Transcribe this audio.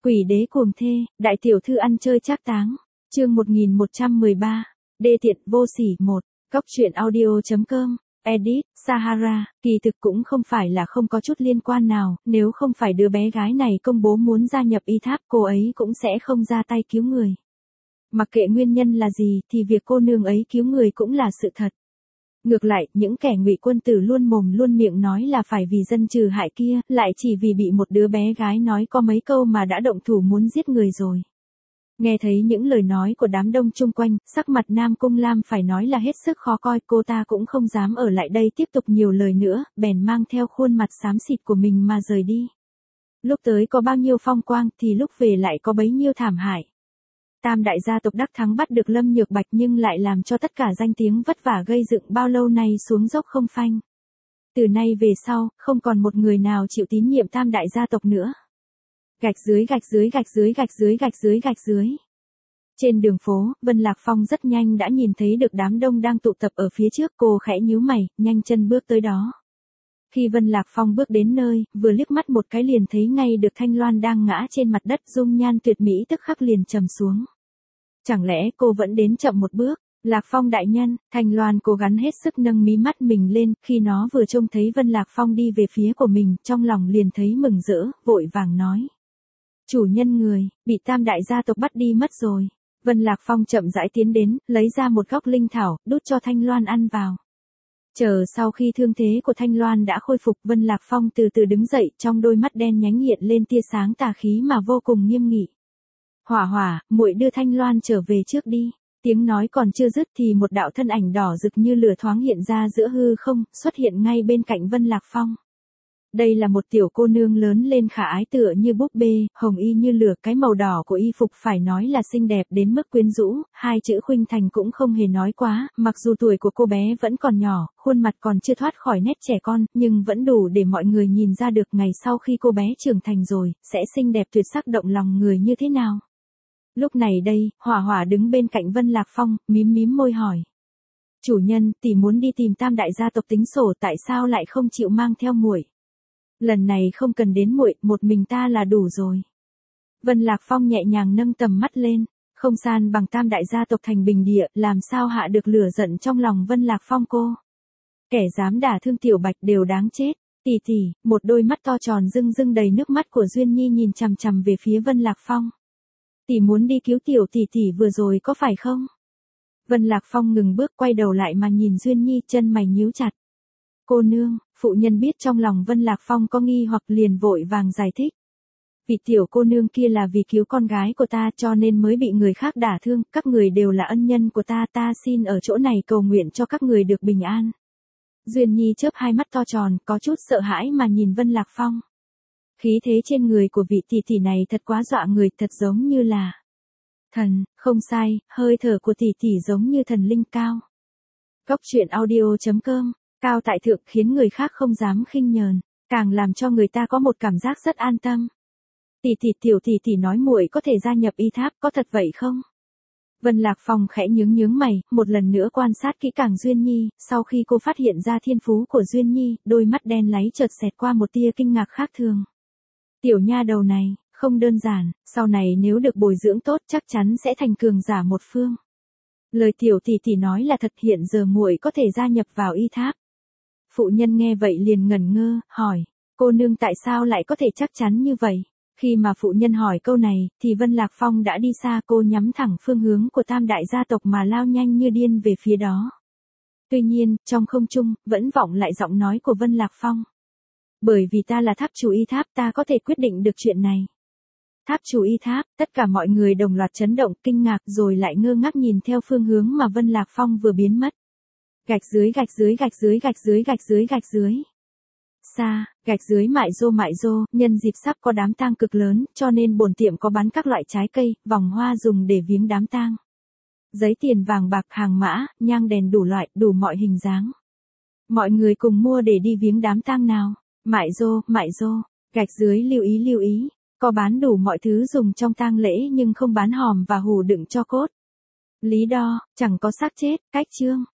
Quỷ đế cuồng thê, đại tiểu thư ăn chơi trác táng. Chương 1113. Đê tiện vô sỉ 1. Cóc truyện audio.com. Edit, Sahara, kỳ thực cũng không phải là không có chút liên quan nào, nếu không phải đứa bé gái này công bố muốn gia nhập y tháp, cô ấy cũng sẽ không ra tay cứu người. Mặc kệ nguyên nhân là gì thì việc cô nương ấy cứu người cũng là sự thật. Ngược lại, những kẻ ngụy quân tử luôn mồm luôn miệng nói là phải vì dân trừ hại kia, lại chỉ vì bị một đứa bé gái nói có mấy câu mà đã động thủ muốn giết người rồi. Nghe thấy những lời nói của đám đông chung quanh, sắc mặt Nam Cung Lam phải nói là hết sức khó coi, cô ta cũng không dám ở lại đây tiếp tục nhiều lời nữa, bèn mang theo khuôn mặt xám xịt của mình mà rời đi. Lúc tới có bao nhiêu phong quang thì lúc về lại có bấy nhiêu thảm hại. Tam đại gia tộc đắc thắng bắt được Lâm Nhược Bạch nhưng lại làm cho tất cả danh tiếng vất vả gây dựng bao lâu nay xuống dốc không phanh. Từ nay về sau, không còn một người nào chịu tín nhiệm tam đại gia tộc nữa. Gạch dưới gạch dưới gạch dưới gạch dưới gạch dưới gạch dưới. Trên đường phố, Vân Lạc Phong rất nhanh đã nhìn thấy được đám đông đang tụ tập ở phía trước, cô khẽ nhíu mày, nhanh chân bước tới đó. Khi Vân Lạc Phong bước đến nơi, vừa liếc mắt một cái liền thấy ngay được Thanh Loan đang ngã trên mặt đất, dung nhan tuyệt mỹ tức khắc liền trầm xuống. Chẳng lẽ cô vẫn đến chậm một bước? Lạc Phong đại nhân, Thanh Loan cố gắng hết sức nâng mí mắt mình lên, khi nó vừa trông thấy Vân Lạc Phong đi về phía của mình, trong lòng liền thấy mừng rỡ, vội vàng nói. Chủ nhân người, bị tam đại gia tộc bắt đi mất rồi. Vân Lạc Phong chậm rãi tiến đến, lấy ra một góc linh thảo, đút cho Thanh Loan ăn vào. Chờ sau khi thương thế của Thanh Loan đã khôi phục, Vân Lạc Phong từ từ đứng dậy, trong đôi mắt đen nhánh hiện lên tia sáng tà khí mà vô cùng nghiêm nghị. Hỏa Hỏa, muội đưa Thanh Loan trở về trước đi. Tiếng nói còn chưa dứt thì một đạo thân ảnh đỏ rực như lửa thoáng hiện ra giữa hư không, xuất hiện ngay bên cạnh Vân Lạc Phong. Đây là một tiểu cô nương lớn lên khả ái tựa như búp bê, hồng y như lửa, cái màu đỏ của y phục phải nói là xinh đẹp đến mức quyến rũ, hai chữ khuynh thành cũng không hề nói quá, mặc dù tuổi của cô bé vẫn còn nhỏ, khuôn mặt còn chưa thoát khỏi nét trẻ con, nhưng vẫn đủ để mọi người nhìn ra được ngày sau khi cô bé trưởng thành rồi, sẽ xinh đẹp tuyệt sắc động lòng người như thế nào. Lúc này đây, Hỏa Hỏa đứng bên cạnh Vân Lạc Phong, mím môi hỏi. Chủ nhân, tỷ muốn đi tìm tam đại gia tộc tính sổ, tại sao lại không chịu mang theo muội? Lần này không cần đến muội, một mình ta là đủ rồi. Vân Lạc Phong nhẹ nhàng nâng tầm mắt lên, không san bằng tam đại gia tộc thành bình địa, làm sao hạ được lửa giận trong lòng Vân Lạc Phong cô. Kẻ dám đả thương tiểu Bạch đều đáng chết. Tỷ tỷ, một đôi mắt to tròn rưng rưng đầy nước mắt của Duyên Nhi nhìn chằm chằm về phía Vân Lạc Phong. Tỷ muốn đi cứu tiểu tỷ tỷ vừa rồi có phải không? Vân Lạc Phong ngừng bước quay đầu lại mà nhìn Duyên Nhi, chân mày nhíu chặt. Cô nương, phụ nhân biết trong lòng Vân Lạc Phong có nghi hoặc liền vội vàng giải thích. Vị tiểu cô nương kia là vì cứu con gái của ta cho nên mới bị người khác đả thương, các người đều là ân nhân của ta, ta xin ở chỗ này cầu nguyện cho các người được bình an. Duyên Nhi chớp hai mắt to tròn, có chút sợ hãi mà nhìn Vân Lạc Phong. Khí thế trên người của vị tỷ tỷ này thật quá dọa người, thật giống như là thần, không sai, hơi thở của tỷ tỷ giống như thần linh cao. Cóc truyện audio.com. Cao tại thượng khiến người khác không dám khinh nhờn, càng làm cho người ta có một cảm giác rất an tâm. Tiểu tỷ tỷ nói muội có thể gia nhập y tháp, có thật vậy không? Vân Lạc Phong khẽ nhướng mày, một lần nữa quan sát kỹ càng Duyên Nhi, sau khi cô phát hiện ra thiên phú của Duyên Nhi, đôi mắt đen láy chợt xẹt qua một tia kinh ngạc khác thường. Tiểu nha đầu này, không đơn giản, sau này nếu được bồi dưỡng tốt chắc chắn sẽ thành cường giả một phương. Lời tiểu tỷ tỷ nói là thật, hiện giờ muội có thể gia nhập vào y tháp. Phụ nhân nghe vậy liền ngẩn ngơ, hỏi, cô nương tại sao lại có thể chắc chắn như vậy? Khi mà phụ nhân hỏi câu này, thì Vân Lạc Phong đã đi xa, cô nhắm thẳng phương hướng của tam đại gia tộc mà lao nhanh như điên về phía đó. Tuy nhiên, trong không trung, vẫn vọng lại giọng nói của Vân Lạc Phong. Bởi vì ta là tháp chủ y tháp, ta có thể quyết định được chuyện này. Tháp chủ y tháp, tất cả mọi người đồng loạt chấn động, kinh ngạc rồi lại ngơ ngác nhìn theo phương hướng mà Vân Lạc Phong vừa biến mất. Gạch dưới gạch dưới gạch dưới gạch dưới gạch dưới gạch dưới. Xa, gạch dưới mại rô, nhân dịp sắp có đám tang cực lớn, cho nên bổn tiệm có bán các loại trái cây, vòng hoa dùng để viếng đám tang. Giấy tiền vàng bạc, hàng mã, nhang đèn đủ loại, đủ mọi hình dáng. Mọi người cùng mua để đi viếng đám tang nào. Mại rô, gạch dưới lưu ý, có bán đủ mọi thứ dùng trong tang lễ nhưng không bán hòm và hũ đựng cho cốt. Lý do, chẳng có xác chết, cách chương.